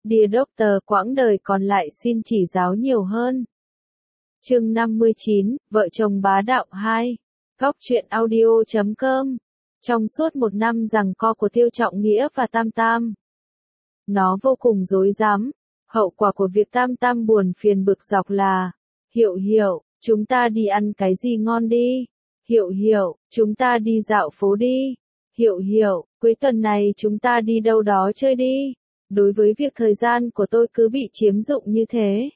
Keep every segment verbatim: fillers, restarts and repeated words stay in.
Dear Doctor, quãng đời còn lại xin chỉ giáo nhiều hơn. Chương năm mươi chín, Vợ chồng bá đạo hai. Góc truyện audio chấm com. Trong suốt một năm giằng co của Tiêu Trọng Nghĩa và Tam Tam, nó vô cùng rối rắm. Hậu quả của việc Tam Tam buồn phiền bực dọc là: Hiểu Hiểu, chúng ta đi ăn cái gì ngon đi. Hiểu Hiểu, chúng ta đi dạo phố đi. Hiểu Hiểu, cuối tuần này chúng ta đi đâu đó chơi đi. Đối với việc thời gian của tôi cứ bị chiếm dụng như thế,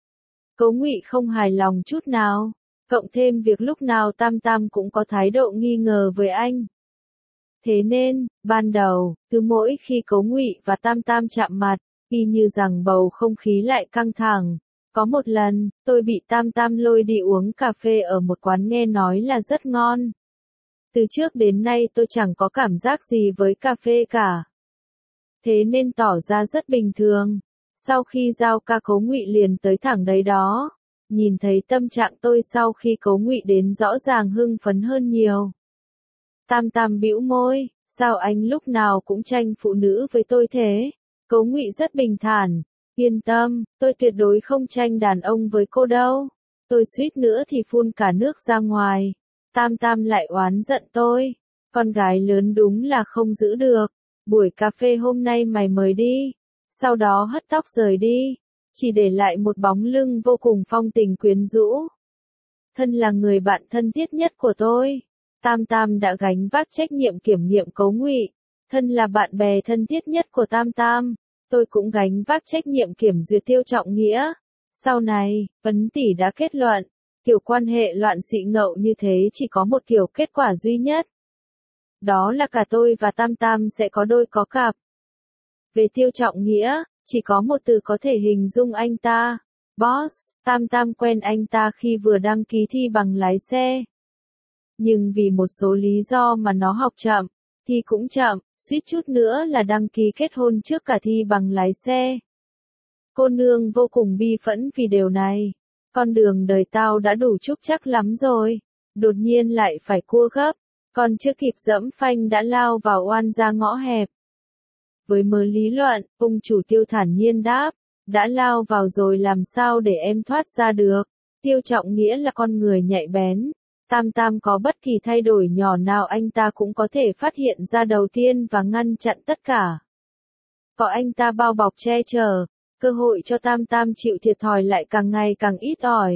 Cố Ngụy không hài lòng chút nào, cộng thêm việc lúc nào Tam Tam cũng có thái độ nghi ngờ với anh. Thế nên, ban đầu, cứ mỗi khi Cố Ngụy và Tam Tam chạm mặt, y như rằng bầu không khí lại căng thẳng. Có một lần, tôi bị Tam Tam lôi đi uống cà phê ở một quán nghe nói là rất ngon. Từ trước đến nay tôi chẳng có cảm giác gì với cà phê cả, thế nên tỏ ra rất bình thường. Sau khi giao ca Cố Ngụy liền tới thẳng đấy đó. Nhìn thấy tâm trạng tôi sau khi Cố Ngụy đến rõ ràng hưng phấn hơn nhiều. Tam Tam bĩu môi, sao anh lúc nào cũng tranh phụ nữ với tôi thế? Cố Ngụy rất bình thản, yên tâm, tôi tuyệt đối không tranh đàn ông với cô đâu. Tôi suýt nữa thì phun cả nước ra ngoài. Tam Tam lại oán giận tôi, con gái lớn đúng là không giữ được. Buổi cà phê hôm nay mày mời đi. Sau đó hất tóc rời đi, chỉ để lại một bóng lưng vô cùng phong tình quyến rũ. Thân là người bạn thân thiết nhất của tôi, Tam Tam đã gánh vác trách nhiệm kiểm nghiệm Cố Ngụy. Thân là bạn bè thân thiết nhất của Tam Tam, tôi cũng gánh vác trách nhiệm kiểm duyệt Tiêu Trọng Nghĩa. Sau này, Ấn tỷ đã kết luận, kiểu quan hệ loạn xị ngậu như thế chỉ có một kiểu kết quả duy nhất. Đó là cả tôi và Tam Tam sẽ có đôi có cặp. Về Tiêu Trọng Nghĩa, chỉ có một từ có thể hình dung anh ta: boss. Tam Tam quen anh ta khi vừa đăng ký thi bằng lái xe. Nhưng vì một số lý do mà nó học chậm, thi cũng chậm, suýt chút nữa là đăng ký kết hôn trước cả thi bằng lái xe. Cô nương vô cùng bi phẫn vì điều này. Con đường đời tao đã đủ trúc chắc lắm rồi, đột nhiên lại phải cua gấp, còn chưa kịp dẫm phanh đã lao vào oan ra ngõ hẹp. Với mớ lý luận, ông chủ Tiêu thản nhiên đáp, đã lao vào rồi làm sao để em thoát ra được. Tiêu Trọng Nghĩa là con người nhạy bén. Tam Tam có bất kỳ thay đổi nhỏ nào anh ta cũng có thể phát hiện ra đầu tiên và ngăn chặn tất cả. Có anh ta bao bọc che chở, cơ hội cho Tam Tam chịu thiệt thòi lại càng ngày càng ít ỏi.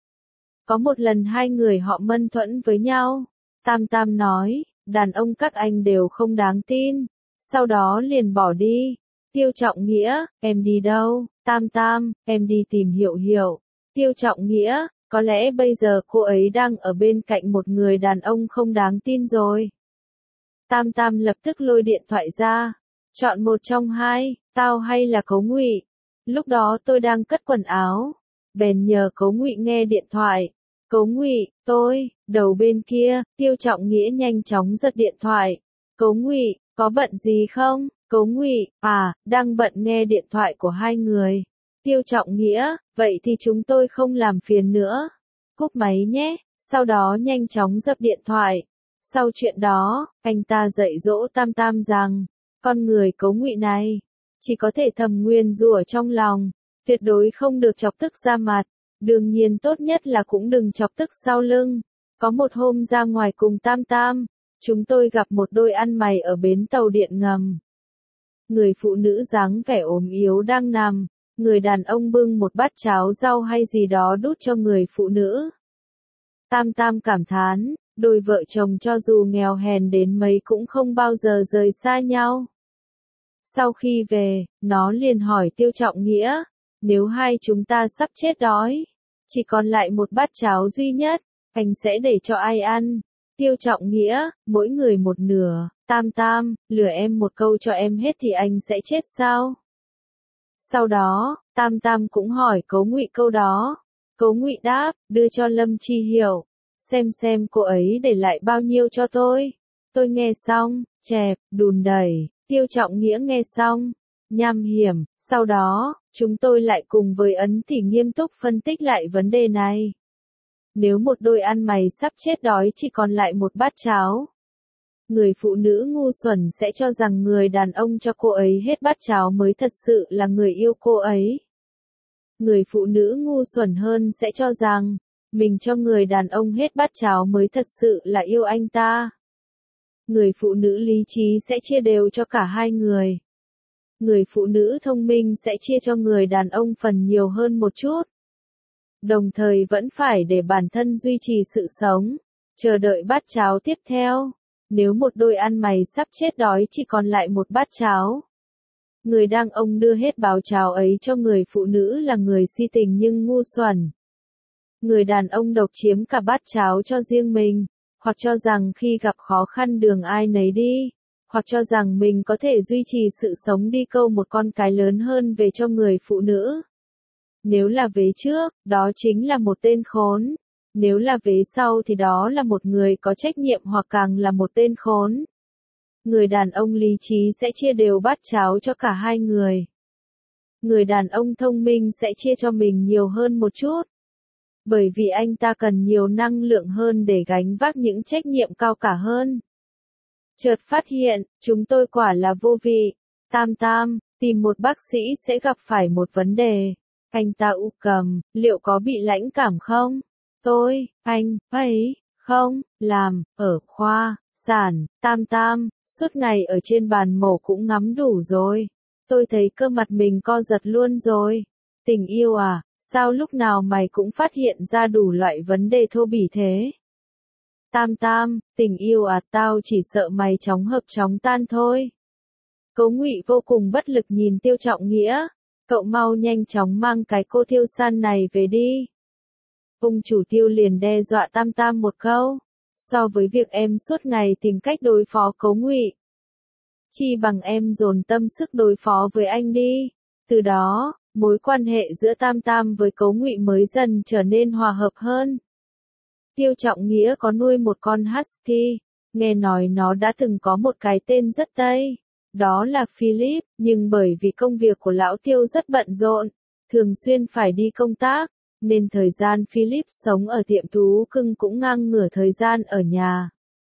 Có một lần hai người họ mâu thuẫn với nhau. Tam Tam nói, đàn ông các anh đều không đáng tin. Sau đó liền bỏ đi. Tiêu Trọng Nghĩa, em đi đâu? Tam Tam, em đi tìm Hiểu Hiểu. Tiêu Trọng Nghĩa, có lẽ bây giờ cô ấy đang ở bên cạnh một người đàn ông không đáng tin rồi. Tam Tam lập tức lôi điện thoại ra. Chọn một trong hai, tao hay là Cố Ngụy? Lúc đó tôi đang cất quần áo, bèn nhờ Cố Ngụy nghe điện thoại. Cố Ngụy, tôi, đầu bên kia. Tiêu Trọng Nghĩa nhanh chóng giật điện thoại. Cố Ngụy, có bận gì không? Cố Ngụy, à, đang bận nghe điện thoại của hai người. Tiêu Trọng Nghĩa, vậy thì chúng tôi không làm phiền nữa. Cúp máy nhé. Sau đó nhanh chóng dập điện thoại. Sau chuyện đó, anh ta dạy dỗ Tam Tam rằng, con người Cố Ngụy này, chỉ có thể thầm nguyền rủa trong lòng, tuyệt đối không được chọc tức ra mặt. Đương nhiên tốt nhất là cũng đừng chọc tức sau lưng. Có một hôm ra ngoài cùng Tam Tam, chúng tôi gặp một đôi ăn mày ở bến tàu điện ngầm. Người phụ nữ dáng vẻ ốm yếu đang nằm, người đàn ông bưng một bát cháo rau hay gì đó đút cho người phụ nữ. Tam Tam cảm thán, đôi vợ chồng cho dù nghèo hèn đến mấy cũng không bao giờ rời xa nhau. Sau khi về, nó liền hỏi Tiêu Trọng Nghĩa, nếu hai chúng ta sắp chết đói, chỉ còn lại một bát cháo duy nhất, anh sẽ để cho ai ăn? Tiêu Trọng Nghĩa, mỗi người một nửa. Tam Tam, lừa em một câu cho em hết thì anh sẽ chết sao? Sau đó, Tam Tam cũng hỏi Cố Ngụy câu đó. Cố Ngụy đáp, đưa cho Lâm Chi Hiểu, xem xem cô ấy để lại bao nhiêu cho tôi. Tôi nghe xong, chẹp, đùn đẩy. Tiêu Trọng Nghĩa nghe xong, nham hiểm. Sau đó, chúng tôi lại cùng với Ấn Tỷ nghiêm túc phân tích lại vấn đề này. Nếu một đôi ăn mày sắp chết đói chỉ còn lại một bát cháo, Người phụ nữ ngu xuẩn sẽ cho rằng người đàn ông cho cô ấy hết bát cháo mới thật sự là người yêu cô ấy. Người phụ nữ ngu xuẩn hơn sẽ cho rằng, mình cho người đàn ông hết bát cháo mới thật sự là yêu anh ta. Người phụ nữ lý trí sẽ chia đều cho cả hai người. Người phụ nữ thông minh sẽ chia cho người đàn ông phần nhiều hơn một chút. Đồng thời vẫn phải để bản thân duy trì sự sống, chờ đợi bát cháo tiếp theo. Nếu một đôi ăn mày sắp chết đói chỉ còn lại một bát cháo, người đàn ông đưa hết bào cháo ấy cho người phụ nữ là người si tình nhưng ngu xuẩn. Người đàn ông độc chiếm cả bát cháo cho riêng mình, hoặc cho rằng khi gặp khó khăn đường ai nấy đi, hoặc cho rằng mình có thể duy trì sự sống đi câu một con cái lớn hơn về cho người phụ nữ. Nếu là vế trước, đó chính là một tên khốn. Nếu là vế sau thì đó là một người có trách nhiệm hoặc càng là một tên khốn. Người đàn ông lý trí sẽ chia đều bát cháo cho cả hai người. Người đàn ông thông minh sẽ chia cho mình nhiều hơn một chút. Bởi vì anh ta cần nhiều năng lượng hơn để gánh vác những trách nhiệm cao cả hơn. Chợt phát hiện, chúng tôi quả là vô vị. Tam Tam, tìm một bác sĩ sẽ gặp phải một vấn đề. Anh ta u cầm, liệu có bị lãnh cảm không? Tôi, anh, ấy, không, làm, ở khoa, sản, Tam Tam, suốt ngày ở trên bàn mổ cũng ngắm đủ rồi. Tôi thấy cơ mặt mình co giật luôn rồi. Tình yêu à, sao lúc nào mày cũng phát hiện ra đủ loại vấn đề thô bỉ thế? Tam Tam, tình yêu à, tao chỉ sợ mày chóng hợp chóng tan thôi. Cố Ngụy vô cùng bất lực nhìn Tiêu Trọng Nghĩa. Cậu mau nhanh chóng mang cái cô Tiêu San này về đi. Ông chủ Tiêu liền đe dọa Tam Tam một câu. So với việc em suốt ngày tìm cách đối phó Cố Ngụy, chi bằng em dồn tâm sức đối phó với anh đi. Từ đó, mối quan hệ giữa Tam Tam với Cố Ngụy mới dần trở nên hòa hợp hơn. Tiêu Trọng Nghĩa có nuôi một con husky, nghe nói nó đã từng có một cái tên rất Tây, đó là Philip, nhưng bởi vì công việc của lão Tiêu rất bận rộn, thường xuyên phải đi công tác, nên thời gian Philip sống ở tiệm thú cưng cũng ngang ngửa thời gian ở nhà.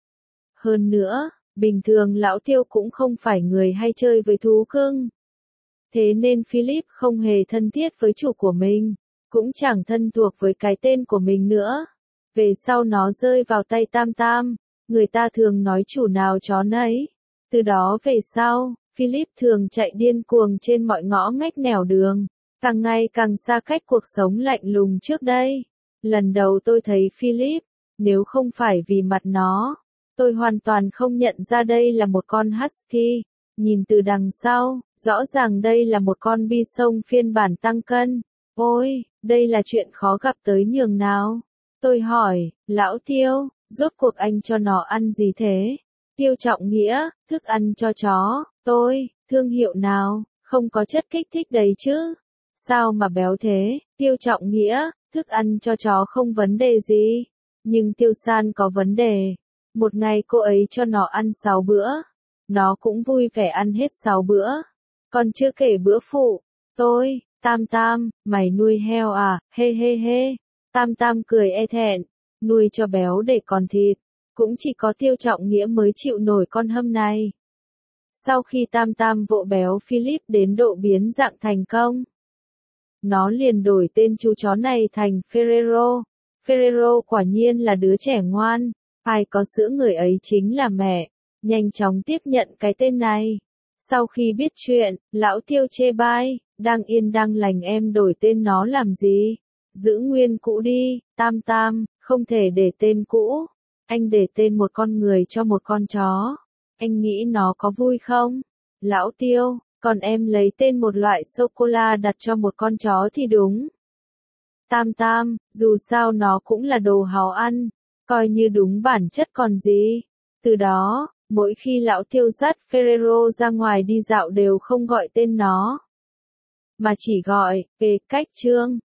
Hơn nữa, bình thường lão Tiêu cũng không phải người hay chơi với thú cưng. Thế nên Philip không hề thân thiết với chủ của mình, cũng chẳng thân thuộc với cái tên của mình nữa. Về sau nó rơi vào tay Tam Tam, người ta thường nói chủ nào chó nấy. Từ đó về sau, Philip thường chạy điên cuồng trên mọi ngõ ngách nẻo đường, càng ngày càng xa cách cuộc sống lạnh lùng trước đây. Lần đầu tôi thấy Philip, nếu không phải vì mặt nó, tôi hoàn toàn không nhận ra đây là một con husky. Nhìn từ đằng sau, rõ ràng đây là một con bison phiên bản tăng cân. Ôi, đây là chuyện khó gặp tới nhường nào. Tôi hỏi, lão Tiêu, rốt cuộc anh cho nó ăn gì thế? Tiêu Trọng Nghĩa, thức ăn cho chó. Tôi, thương hiệu nào, không có chất kích thích đấy chứ? Sao mà béo thế? Tiêu Trọng Nghĩa, thức ăn cho chó không vấn đề gì. Nhưng Tiêu San có vấn đề. Một ngày cô ấy cho nó ăn sáu bữa. Nó cũng vui vẻ ăn hết sáu bữa. Còn chưa kể bữa phụ. Tôi, Tam Tam, mày nuôi heo à, hê hê hê. Tam Tam cười e thẹn, nuôi cho béo để còn thịt. Cũng chỉ có Tiêu Trọng Nghĩa mới chịu nổi con hâm này. Sau khi Tam Tam vỗ béo Philip đến độ biến dạng thành công, nó liền đổi tên chú chó này thành Ferrero. Ferrero quả nhiên là đứa trẻ ngoan, ai có sữa người ấy chính là mẹ. Nhanh chóng tiếp nhận cái tên này. Sau khi biết chuyện, lão Tiêu chê bai, đang yên đang lành em đổi tên nó làm gì? Giữ nguyên cũ đi, Tam Tam, không thể để tên cũ. Anh để tên một con người cho một con chó. Anh nghĩ nó có vui không? Lão Tiêu, còn em lấy tên một loại sô-cô-la đặt cho một con chó thì đúng. Tam Tam, dù sao nó cũng là đồ háo ăn, coi như đúng bản chất còn gì. Từ đó, mỗi khi lão Tiêu dắt Ferrero ra ngoài đi dạo đều không gọi tên nó, mà chỉ gọi, về cách Trương.